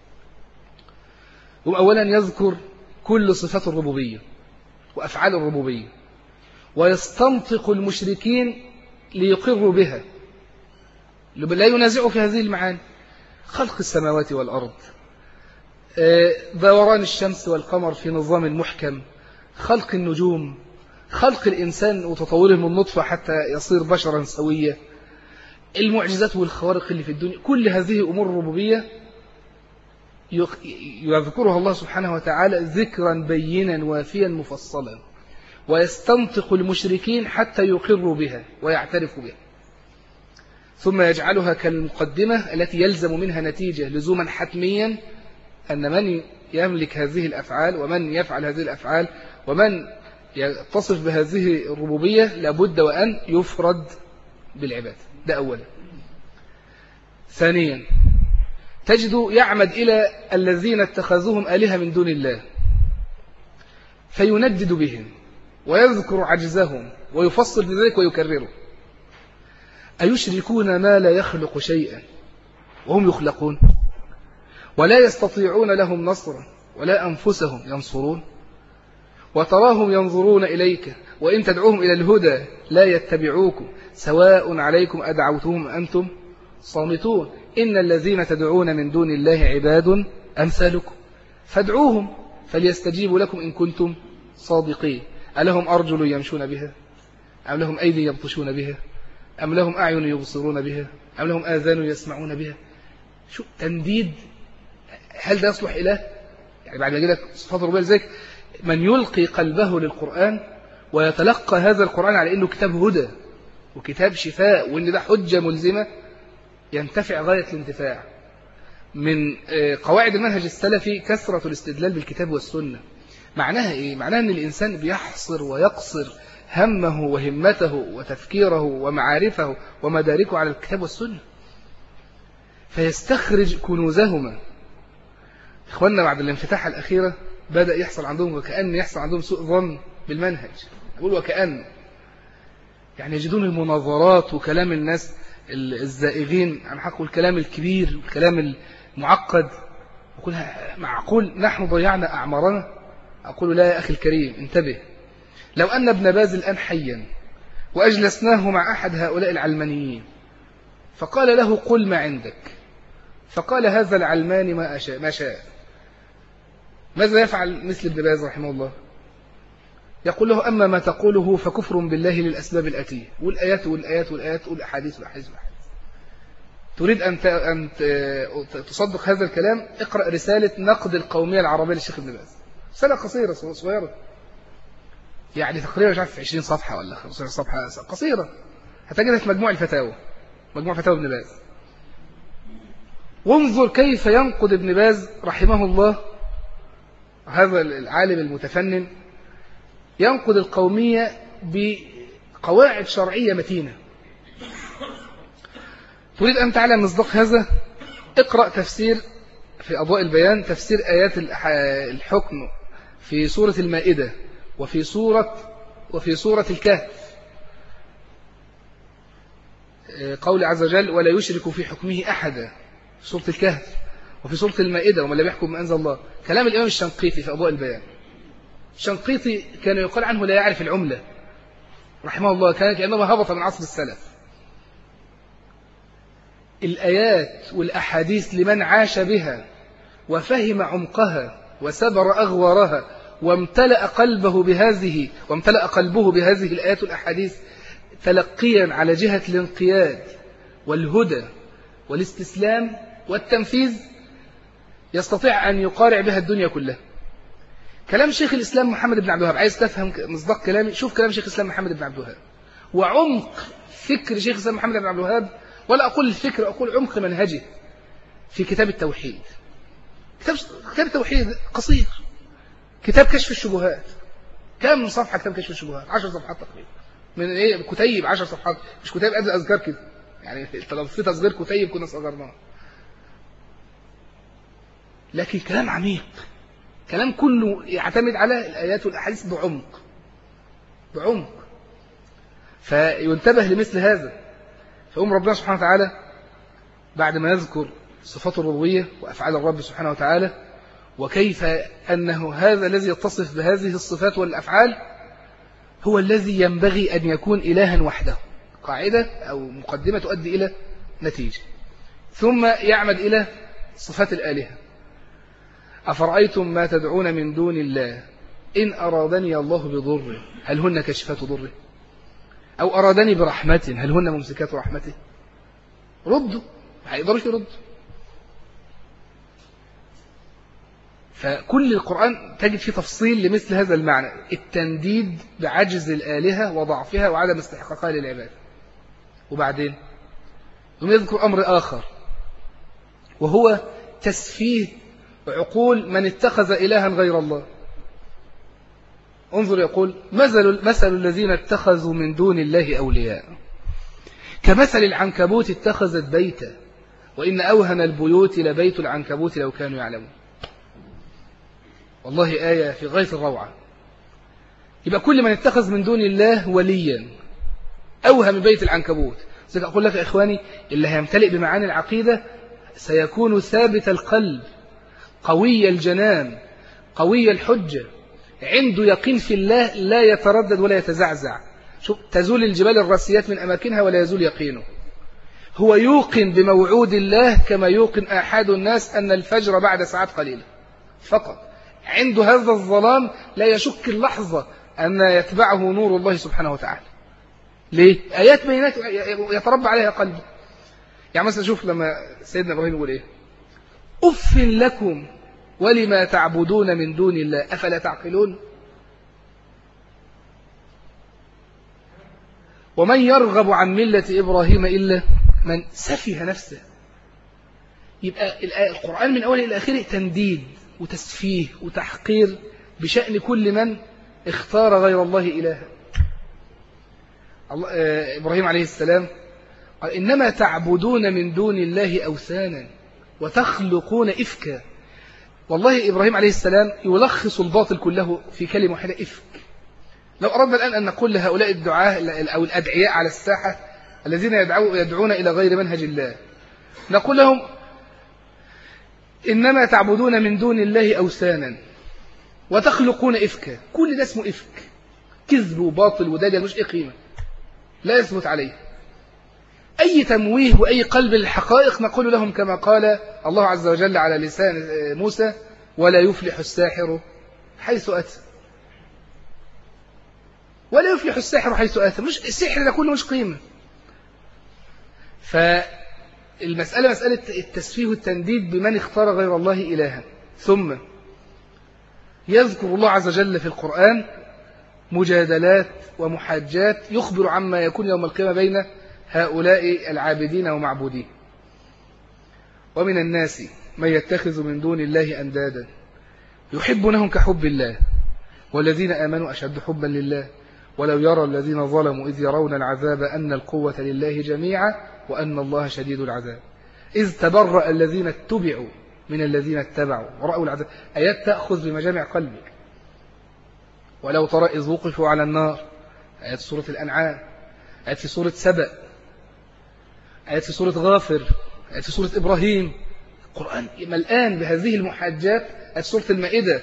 أولا يذكر كل صفات الربوبية وأفعال الربوبية، ويستنطق المشركين ليقروا بها، لا ينازعوا في هذه المعاني. خلق السماوات والأرض، دوران الشمس والقمر في نظام محكم، خلق النجوم، خلق الإنسان وتطوره من نطفة حتى يصير بشرا سويا، المعجزات والخوارق اللي في الدنيا، كل هذه أمور ربوبية يذكرها الله سبحانه وتعالى ذكرا بينا وافيا مفصلا، ويستنطق المشركين حتى يقروا بها ويعترفوا بها، ثم يجعلها كالمقدمة التي يلزم منها نتيجة لزوما حتميا أن من يملك هذه الأفعال ومن يفعل هذه الأفعال ومن يتصف بهذه الربوبية لابد وأن يفرد بالعبادة. ده أولا. ثانيا تجد يعمد إلى الذين اتخذوهم آلهة من دون الله فيندد بهم ويذكر عجزهم ويفصل بذلك ويكرره. أيشركون ما لا يخلق شيئا وهم يخلقون ولا يستطيعون لهم نصرا ولا أنفسهم ينصرون، وتراهم ينظرون إليك وإن تدعوهم إلى الهدى لا يتبعوكم سواء عليكم أدعوتهم أنتم صامتون، إن الذين تدعون من دون الله عباد أمثالكم فادعوهم فليستجيبوا لكم إن كنتم صادقين. ألهم أرجل يمشون بها أم لهم أيدي يبطشون بها أم لهم أعين يبصرون بها أم لهم آذان يسمعون بها؟ شو تنديد. هل ده يصلح إله؟ يعني بعد ما يجي لك صفات الربوبية ذلك من يلقي قلبه للقرآن ويتلقى هذا القرآن على إنه كتاب هدى وكتاب شفاء وإن ده حجة ملزمة ينتفع غاية الانتفاع. من قواعد المنهج السلفي كثرة الاستدلال بالكتاب والسنة. معناها إيه؟ معناها أن الإنسان بيحصر ويقصر همه وهمته وتفكيره ومعارفه ومداركه على الكتاب والسنة فيستخرج كنوزهما. إخواننا بعد الانفتاح الأخيرة بدأ يحصل عندهم وكأن يحصل عندهم سوء ظن بالمنهج. أقول وكأن يعني يجدون المناظرات وكلام الناس الزائغين عن حق والكلام الكبير والكلام المعقد، أقول معقول نحن ضيعنا أعمارنا؟ أقول لا يا أخي الكريم انتبه. لو أن ابن باز الآن حيا وأجلسناه مع أحد هؤلاء العلمانيين فقال له قل ما عندك، فقال هذا العلمان ما شاء، ماذا يفعل مثل ابن باز رحمه الله؟ يقول له أما ما تقوله فكفر بالله للأسباب الآتية، والآيات والآيات والآيات والأحاديث والأحاديث والأحاديث. تريد أن تصدق هذا الكلام؟ اقرأ رسالة نقد القومية العربية للشيخ ابن باز، رسالة قصيرة صغيرة يعني تقريبا مش عارف 20 صفحة ولا 15 صفحة، قصيرة، هتجدها في مجموع الفتاوى، مجموع فتاوى ابن باز. وانظر كيف ينقد ابن باز رحمه الله هذا العالم المتفنن، ينقد القومية بقواعد شرعية متينة. تريد أن تعلم مصداق هذا؟ اقرأ تفسير في أضواء البيان، تفسير آيات الحكم في سورة المائدة وفي سورة الكهف، قول عز وجل ولا يشرك في حكمه أحدا في سورة الكهف، وفي سورة المائدة ومن لم يحكم بما أنزل الله. كلام الإمام الشنقيطي في أضواء البيان. الشنقيطي كان يقال عنه لا يعرف العملة رحمه الله، كان كأنما هبط من عصر السلف. الآيات والأحاديث لمن عاش بها وفهم عمقها وسبر أغوارها وامتلأ قلبه بهذه الآيات والأحاديث تلقيا على جهة الانقياد والهدى والاستسلام والتنفيذ، يستطيع أن يقارع بها الدنيا كلها. كلام شيخ الإسلام محمد بن عبد الوهاب، عايز تفهم مصداق كلامي؟ شوف كلام شيخ الإسلام محمد بن عبد الوهاب وعمق فكر شيخ الإسلام محمد بن عبد الوهاب، ولا أقول الفكر، أقول عمق منهجه في كتاب التوحيد. كتاب التوحيد قصير، كتاب كشف الشبهات. كم صفحة كتاب كشف الشبهات؟ 10 صفحات تقريبا، من ايه؟ كتيب 10 صفحات، مش كتاب قد الأذكار كده يعني، لو في تصغير كتيب كنا صغرناه. لكن كلام عميق، كلام كله يعتمد على الآيات والأحاديث بعمق. فينتبه لمثل هذا. فأم ربنا سبحانه وتعالى بعد ما يذكر صفات الربوبية وأفعال الرب سبحانه وتعالى وكيف أنه هذا الذي يتصف بهذه الصفات والأفعال هو الذي ينبغي أن يكون إلها وحده، قاعدة أو مقدمة تؤدي إلى نتيجة، ثم يعمد إلى صفات الآلهة. أفرأيتم ما تدعون من دون الله إن أرادني الله بضر هل هن كاشفات ضره أو أرادني برحمة هل هن ممسكات رحمته؟ ردوا، ما هيقدروش يردوا. فكل القرآن تجد فيه تفصيل لمثل هذا المعنى، التنديد بعجز الآلهة وضعفها وعدم استحقاقها للعباد. وبعدين يذكر أمر آخر وهو تسفيه عقول من اتخذ إلها غير الله. انظر يقول مثل الذين اتخذوا من دون الله أولياء كمثل العنكبوت اتخذت بيتا وإن أوهن البيوت لبيت العنكبوت لو كانوا يعلمون. والله آية في غاية الروعة. يبقى كل من اتخذ من دون الله وليا أوهم بيت العنكبوت. أقول لك يا إخواني، اللي هيمتلئ بمعاني العقيدة سيكون ثابت القلب قوي الجنان قوي الحجة، عنده يقين في الله لا يتردد ولا يتزعزع. شوف، تزول الجبال الراسيات من أماكنها ولا يزول يقينه. هو يوقن بموعود الله كما يوقن أحد الناس أن الفجر بعد ساعات قليلة فقط. عنده هذا الظلام لا يشك اللحظة أن يتبعه نور الله سبحانه وتعالى. ليه؟ آيات بينات يتربى عليها قلبه. يعني مثلا شوف لما سيدنا إبراهيم يقول إيه: أف لكم ولما تعبدون من دون الله أفلا تعقلون. ومن يرغب عن ملة إبراهيم إلا من سفه نفسه. يبقى القرآن من أوله إلى آخره تنديد وتسفيه وتحقير بشأن كل من اختار غير الله إلها. إبراهيم عليه السلام قال: إنما تعبدون من دون الله أوثانا وتخلقون إفكا والله إبراهيم عليه السلام يلخص الباطل كله في كلمة واحدة: إفك. لو أردنا الآن أن نقول لهؤلاء الدعاة أو الأدعياء على الساحة الذين يدعون إلى غير منهج الله، نقول لهم: إنما تعبدون من دون الله أوثانا وتخلقون إفكا. كل ده اسمه إفك، كذب وباطل ودجل، مش قيمة، لا يثبت عليه أي تمويه وأي قلب للحقائق. نقول لهم كما قال الله عز وجل على لسان موسى: ولا يفلح الساحر حيث أتى. ولا يفلح الساحر حيث أتى، مش السحر ده كله مش قيمة. فالمسألة مسألة التسفيه والتنديد بمن اختار غير الله إلها. ثم يذكر الله عز وجل في القرآن مجادلات ومحاجات يخبر عما يكون يوم القيامة بين هؤلاء العابدين ومعبودين. ومن الناس من يتخذ من دون الله أندادا يحبونهم كحب الله والذين آمنوا أشد حبا لله ولو يرى الذين ظلموا إذ يرون العذاب أن القوة لله جميعا وأن الله شديد العذاب إذ تبرأ الذين اتبعوا من الذين اتبعوا ورأوا العذاب. آيات تأخذ بمجامع قلبك. ولو ترى إذ وقفوا على النار، آيات في سورة الأنعام، آيات في سورة سبأ، آيات في سورة غافر، آيات في سورة إبراهيم. القرآن ملآن بهذه المحاجات. آيات سورة المائدة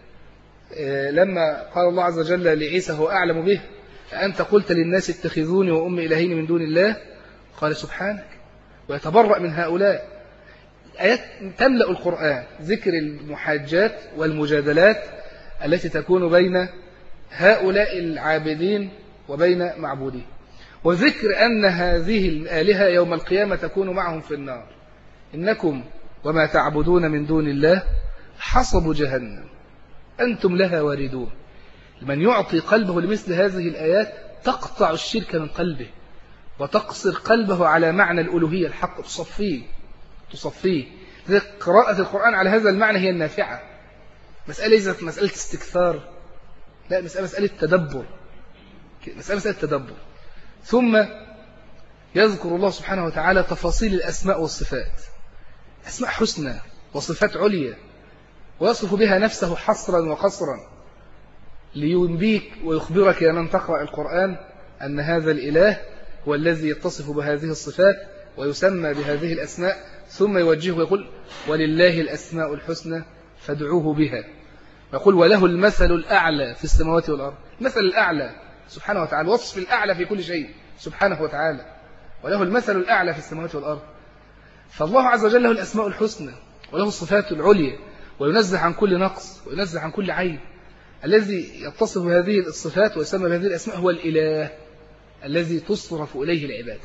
لما قال الله عز وجل لعيسى: هو أعلم به أنت قلت للناس اتخذوني وأمي إلهين من دون الله، قال: سبحانك. ويتبرأ من هؤلاء. آيات تملأ القرآن ذكر المحاجات والمجادلات التي تكون بين هؤلاء العابدين وبين معبودين، وذكر أن هذه الآلهة يوم القيامة تكون معهم في النار. إنكم وما تعبدون من دون الله حصب جهنم أنتم لها واردون. من يعطي قلبه لمثل هذه الآيات تقطع الشرك من قلبه وتقصر قلبه على معنى الألوهية الحق، تصفيه. قراءة القرآن على هذا المعنى هي النافعة. مسألة ليست مسألة استكثار، لا، مسألة تدبر، مسألة تدبر. ثم يذكر الله سبحانه وتعالى تفاصيل الأسماء والصفات، أسماء حسنى وصفات عليا، ويصف بها نفسه حصرا وقصرا لينبيك ويخبرك يا من تقرأ القرآن أن هذا الإله هو الذي يتصف بهذه الصفات ويسمى بهذه الأسماء. ثم يوجهه ويقول: ولله الأسماء الحسنى فادعوه بها. ويقول: وله المثل الأعلى في السماوات والأرض. المثل الأعلى سبحانه وتعالى، وصف الأعلى في كل شيء سبحانه وتعالى، وله المثل الأعلى في السماوات والأرض. فالله عز وجل له الأسماء الحسنى وله الصفات العليا، وينزه عن كل نقص وينزه عن كل عيب. الذي يتصف بهذه الصفات ويسمى بهذه الأسماء هو الإله الذي تصرف إليه العبادة.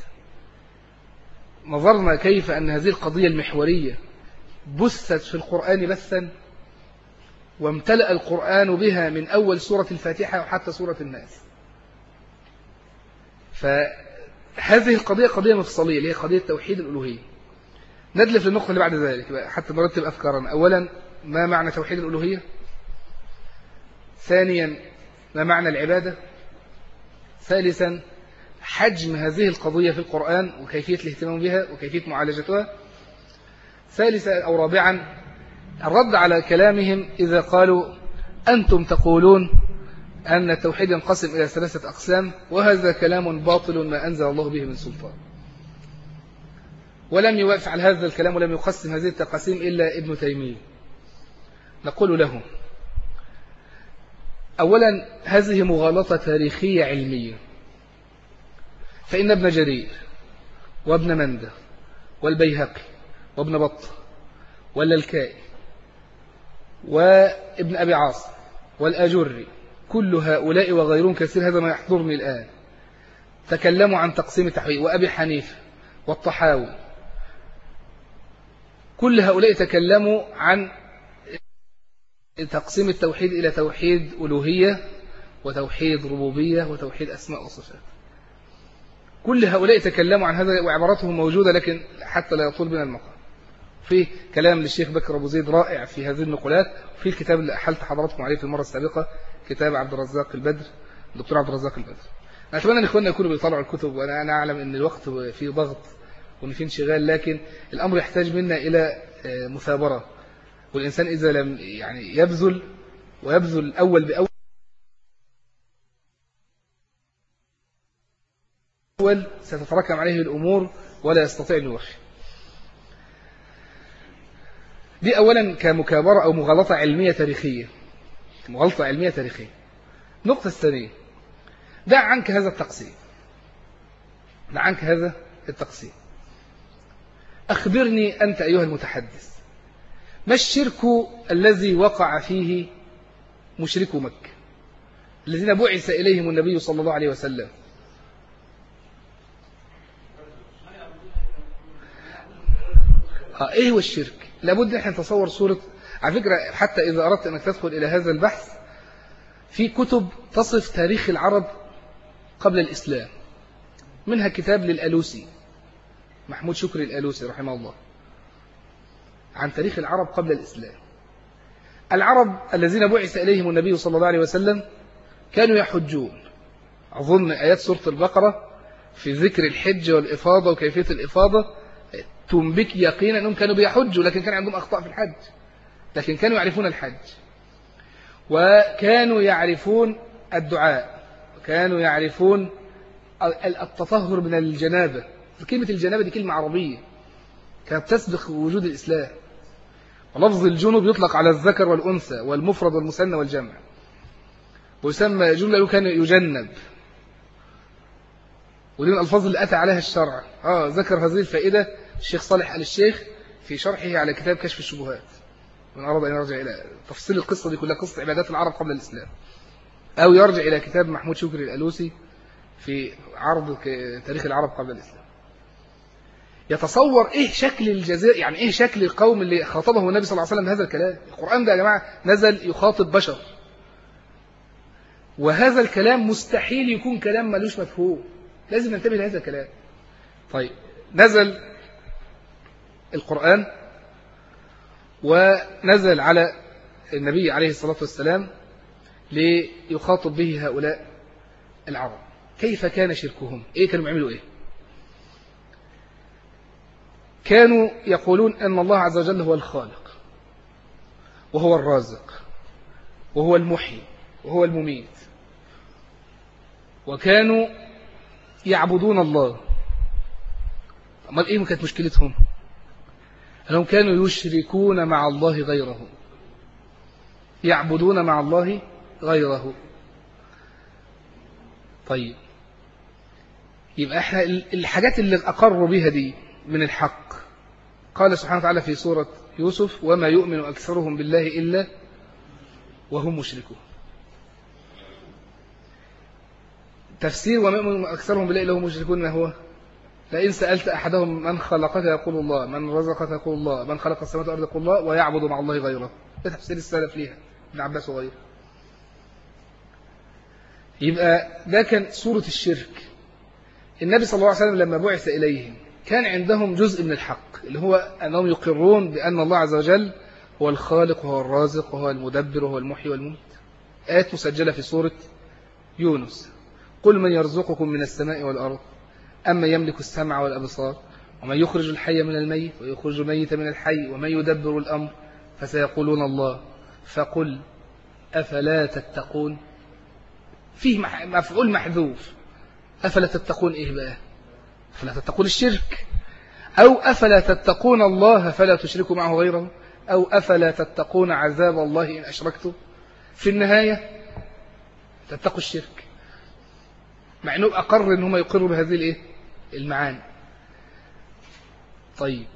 نظرنا كيف أن هذه القضية المحورية بثت في القرآن بثا، وامتلأ القرآن بها من أول سورة الفاتحة وحتى سورة الناس. فهذه القضية قضية مفصلية اللي هي قضية توحيد الألوهية. ندلف للنقطة اللي بعد ذلك حتى نرتب أفكارنا. أولا، ما معنى توحيد الألوهية؟ ثانيا، ما معنى العبادة؟ ثالثا، حجم هذه القضية في القرآن وكيفية الاهتمام بها وكيفية معالجتها. ثالثا أو رابعا، الرد على كلامهم إذا قالوا: أنتم تقولون أن التوحيد ينقسم إلى 3 أقسام، وهذا كلام باطل ما أنزل الله به من سلطان. ولم يفعل هذا الكلام ولم يقسم هذه التقاسيم إلا ابن تيمية. نقول له: أولا، هذه مغالطة تاريخية علمية، فإن ابن جرير وابن مندة والبيهقي وابن بطة واللالكائي وابن أبي عاصم والأجري، كل هؤلاء وغيرهم كثير، هذا ما يحضرني الآن، تكلموا عن تقسيم التوحيد، وأبي حنيفة والطحاوي، كل هؤلاء تكلموا عن تقسيم التوحيد إلى توحيد ألوهية وتوحيد ربوبية وتوحيد أسماء وصفات. كل هؤلاء تكلموا عن هذا وعباراتهم موجودة، لكن حتى لا يطول بنا المقام. في كلام للشيخ بكر أبو زيد رائع في هذه النقولات، وفي الكتاب اللي أحلت حضراتكم عليه في المرة السابقة، كتاب عبد الرزاق البدر، الدكتور عبد الرزاق البدر. أنا أتمنى أن إخواننا يكونوا بيطلعوا الكتب، وأنا أعلم أن الوقت فيه ضغط وأن فيه انشغال، لكن الأمر يحتاج منا إلى مثابرة والإنسان إذا لم يعني يبذل ويبذل أول بأول ستتراكم عليه الأمور ولا يستطيع أن يوفي. دي أولا كمكابرة أو مغالطة علمية تاريخية، مغالطة علمية تاريخية. النقطة الثانية، دع عنك هذا التقسيم، دع عنك هذا التقسيم. أخبرني أنت أيها المتحدث، ما الشرك الذي وقع فيه مشركو مكة الذين بعث إليهم النبي صلى الله عليه وسلم؟ إيه هو الشرك؟ لابد أن نتصور صورة. على فكرة حتى إذا أردت أنك تدخل إلى هذا البحث، في كتب تصف تاريخ العرب قبل الإسلام، منها كتاب للألوسي، محمود شكري الألوسي رحمه الله، عن تاريخ العرب قبل الإسلام. العرب الذين بعث إليهم النبي صلى الله عليه وسلم كانوا يحجون. أظن آيات سورة البقرة في ذكر الحج والإفاضة وكيفية الإفاضة تنبك يقينا أنهم كانوا بيحجوا، لكن كان عندهم أخطاء في الحج، لكن كانوا يعرفون الحج وكانوا يعرفون الدعاء وكانوا يعرفون التطهر من الجنابة. كلمة الجنابة دي كلمة عربية كانت تسبق وجود الإسلام، ولفظ الجنوب يطلق على الذكر والأنثى والمفرد والمثنى والجمع، ويسمى جملة كان يجنب، ودي من الألفاظ اللي أتى عليها الشرع. ذكر هذه الفائدة الشيخ صالح آل الشيخ في شرحه على كتاب كشف الشبهات، من أراد أن يرجع إلى تفصيل القصة دي كلها، قصة عبادات العرب قبل الإسلام، أو يرجع إلى كتاب محمود شكري الألوسي في عرض تاريخ العرب قبل الإسلام. يتصور إيه شكل الجزاء، يعني إيه شكل القوم اللي خاطبه النبي صلى الله عليه وسلم بهذا الكلام. القرآن ده يا جماعة نزل يخاطب بشر، وهذا الكلام مستحيل يكون كلام ملوش مفهوم، لازم ننتبه لهذا الكلام. طيب، نزل القرآن ونزل على النبي عليه الصلاة والسلام ليخاطب به هؤلاء العرب. كيف كان شركهم؟ إيه كانوا يعملوا إيه؟ كانوا يقولون أن الله عز وجل هو الخالق وهو الرازق وهو المحيي وهو المميت، وكانوا يعبدون الله. أمال إيه كانت مشكلتهم؟ أنهم كانوا يشركون مع الله غيره، يعبدون مع الله غيره. طيب، يبقى احنا الحاجات اللي أقروا بها دي من الحق. قال سبحانه وتعالى في سورة يوسف: وما يؤمن أكثرهم بالله إلا وهم مشركون. تفسير وما يؤمن أكثرهم بالله إلا وهم مشركون ما هو؟ لئن سألت أحدهم من خلقك يقول الله، من رزقك يقول الله، من خلق السماوات والأرض يقول الله، ويعبد مع الله غيره. ده تفسير السلف ليها، ابن عباس وغيره. يبقى ده كان سورة الشرك. النبي صلى الله عليه وسلم لما بعث إليهم كان عندهم جزء من الحق، اللي هو أنهم يقرون بأن الله عز وجل هو الخالق وهو الرازق وهو المدبر وهو المحيي والمميت. آيات مسجلة في سورة يونس: قل من يرزقكم من السماء والأرض أما يملك السمع والأبصار ومن يخرج الحي من الميت ويخرج الميت من الحي ومن يدبر الأمر فسيقولون الله فقل أفلا تتقون. فيه مفعول محذوف. أفلا تتقون إيه بقى؟ أفلا تتقون الشرك، أو أفلا تتقون الله فلا تشركوا معه غيره، أو أفلا تتقون عذاب الله إن أشركتم. في النهاية تتقوا الشرك، مع أنه أقر أن هم يقروا بهذه المعاني. طيب،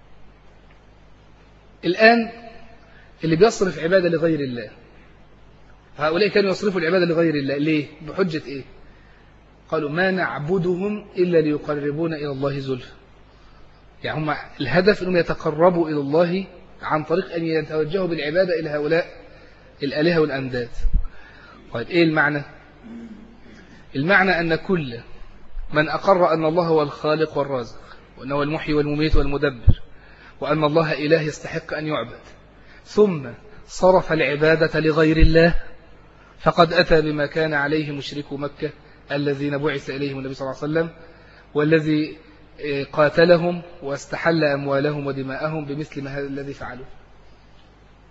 الآن اللي بيصرف عبادة لغير الله، هؤلاء كانوا يصرفوا العبادة لغير الله ليه؟ بحجة إيه؟ قالوا ما نعبدهم إلا ليقربونا إلى الله زلفى. يعني هم الهدف أنهم يتقربوا إلى الله عن طريق أن يتوجهوا بالعبادة إلى هؤلاء الآلهة والأنداد. طيب، إيه المعنى؟ المعنى أن كل من أقر أن الله هو الخالق والرازق، وأنه هو المحيي والمميت والمدبر، وأن الله إله يستحق أن يعبد، ثم صرف العبادة لغير الله، فقد أتى بما كان عليه مشركو مكة الذين بعث إليهم النبي صلى الله عليه وسلم، والذي قاتلهم واستحل أموالهم ودماءهم بمثل ما هذا الذي فعلوا.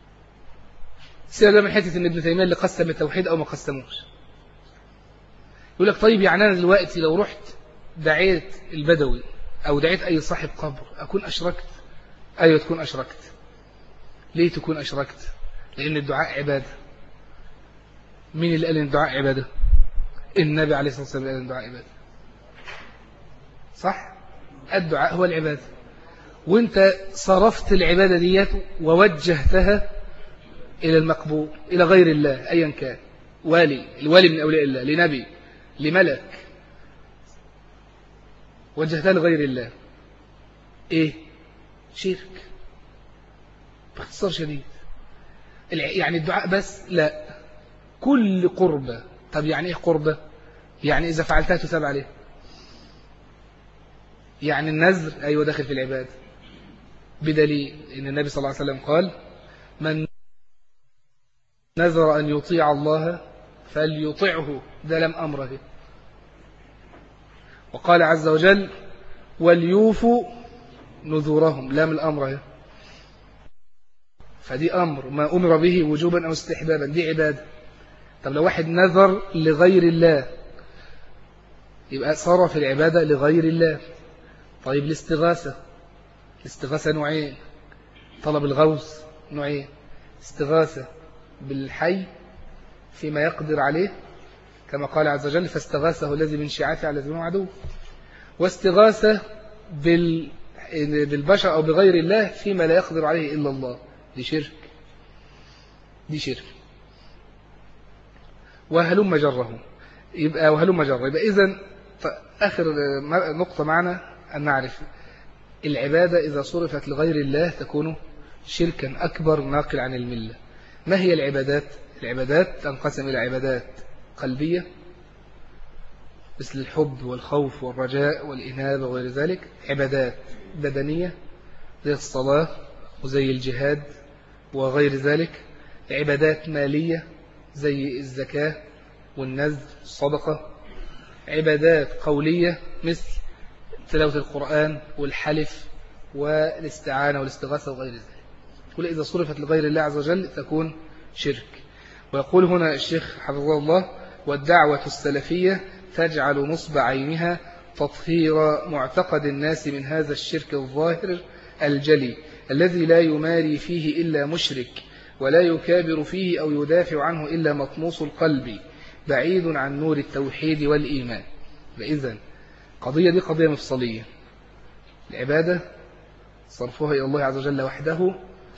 سيبك من حتة إن ابن تيمية اللي قسم التوحيد أو ما قسموش. يقول لك طيب يعني أنا دلوقتي لو رحت دعيت البدوي أو دعيت أي صاحب قبر أكون أشركت؟ أيوة تكون أشركت. ليه تكون أشركت؟ لأن الدعاء عبادة. مين اللي قال إن الدعاء عبادة؟ النبي عليه الصلاة والسلام قال إن الدعاء عبادة. صح؟ الدعاء هو العبادة، وانت صرفت العبادة ديت ووجهتها إلى المقبول، إلى غير الله أيا كان، الوالي من أولياء الله، لنبي، لملك، وجهتها لغير الله. إيه؟ شرك باختصار شديد. يعني الدعاء بس؟ لا، كل قربة. طب يعني إيه قربة؟ يعني إذا فعلتها تثاب عليه. يعني النذر أيوة داخل في العبادة، بدليل إن النبي صلى الله عليه وسلم قال: من نذر أن يطيع الله فليطعه، ده لم أمره. وقال عز وجل: وليوفوا نذورهم، لام الأمر. فدي أمر ما أمر به وجوبا أو استحبابا، دي عبادة. طب لو واحد نذر لغير الله يبقى صرف العبادة لغير الله. طيب الاستغاثة نوعين: طلب الغوث نوعين، استغاثة بالحي فيما يقدر عليه كما قال عز وجل: فاستغاثه الذي من شيعته على الذي من عدوه، واستغاثة بالبشر أو بغير الله فيما لا يقدر عليه إلا الله. دي شرك. وهلم جره. يبقى إذن آخر نقطة معنا أن نعرف العبادة إذا صرفت لغير الله تكون شركا أكبر ناقل عن الملة. ما هي العبادات؟ العبادات تنقسم إلى عبادات قلبية مثل الحب والخوف والرجاء والإنابة وغير ذلك، عبادات بدنية زي الصلاة وزي الجهاد وغير ذلك، عبادات مالية زي الزكاة والنذر والصدقة، عبادات قولية مثل تلاوة القرآن والحلف والاستعانة والاستغاثة وغير ذلك. كل إذا صرفت لغير الله عز وجل تكون شرك. ويقول هنا الشيخ حفظه الله: والدعوة السلفية تجعل نصب عينها تطهير معتقد الناس من هذا الشرك الظاهر الجلي الذي لا يماري فيه إلا مشرك، ولا يكابر فيه أو يدافع عنه إلا مطموس القلب بعيد عن نور التوحيد والإيمان. فإذن قضية دي قضية مفصلية. العبادة صرفها إلى الله عز وجل وحده.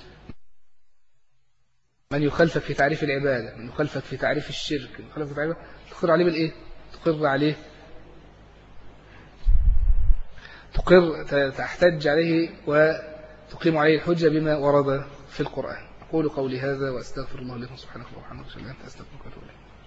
من يخالفك في تعريف العبادة، من يخالفك في تعريف الشرك، من يخالفك في تعريف، تقر عليه بالإيه؟ تحتج عليه وتقيم عليه الحجة بما ورد في القرآن. أقول قولي هذا وأستغفر الله لكم سبحانه وتعالى. أستغفرك وأتوب إليه.